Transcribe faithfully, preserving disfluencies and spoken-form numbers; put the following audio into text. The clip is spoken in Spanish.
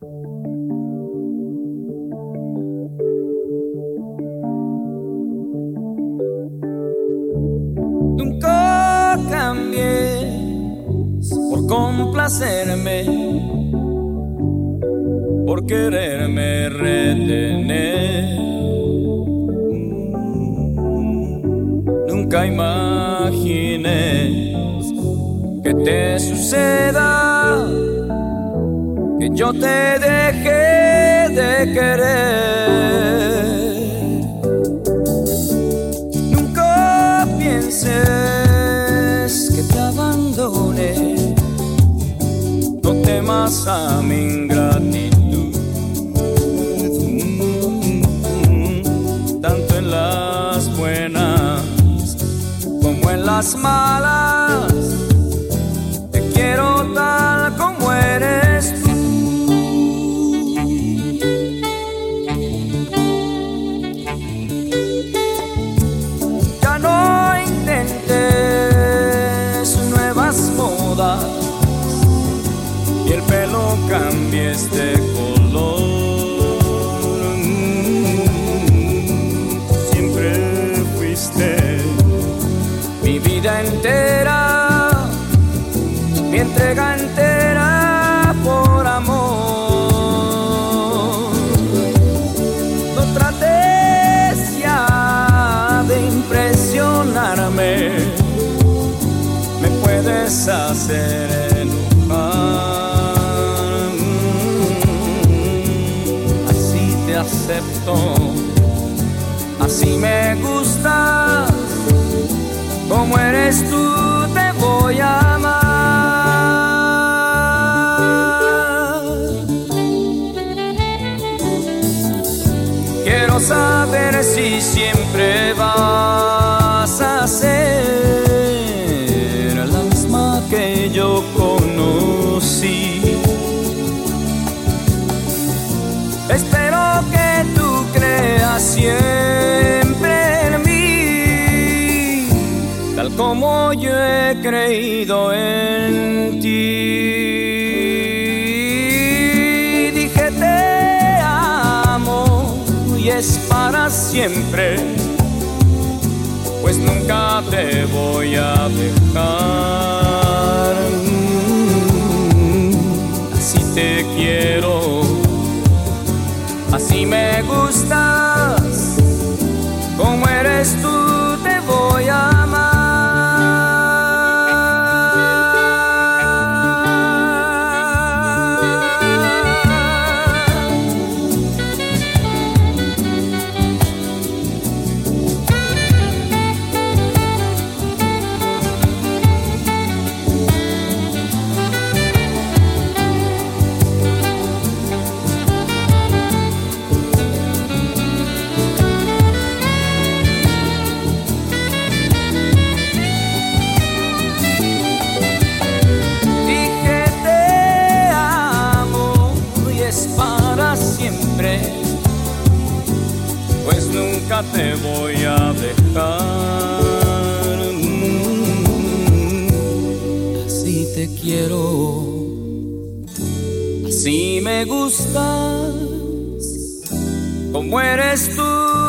Nunca cambies por complacerme, por quererme retener. Nunca imagines que te suceda que yo te dejé de querer. Nunca pienses que te abandone, no temas a mi ingratitud. Tanto en las buenas como en las malas, te quiero tal como eres tú. Ya no intentes nuevas modas y el pelo cambies de color. Siempre fuiste mi vida entera, mi entrega entera por amor. No trates ya de impresionarme, me puedes hacer enojar. Así te acepto, así me gustas, como eres tú te voy a amar. Quiero saber si siempre vas a ser la misma que yo conocí. Espero que tú creas siempre en mí, tal como yo he creído en ti. Dije te amo y es para siempre, pues nunca te voy a dejar. Así te quiero, así me gustas, como eres tú te voy a amar. Pues nunca te voy a dejar. Así te quiero, así me gustas, como eres tú.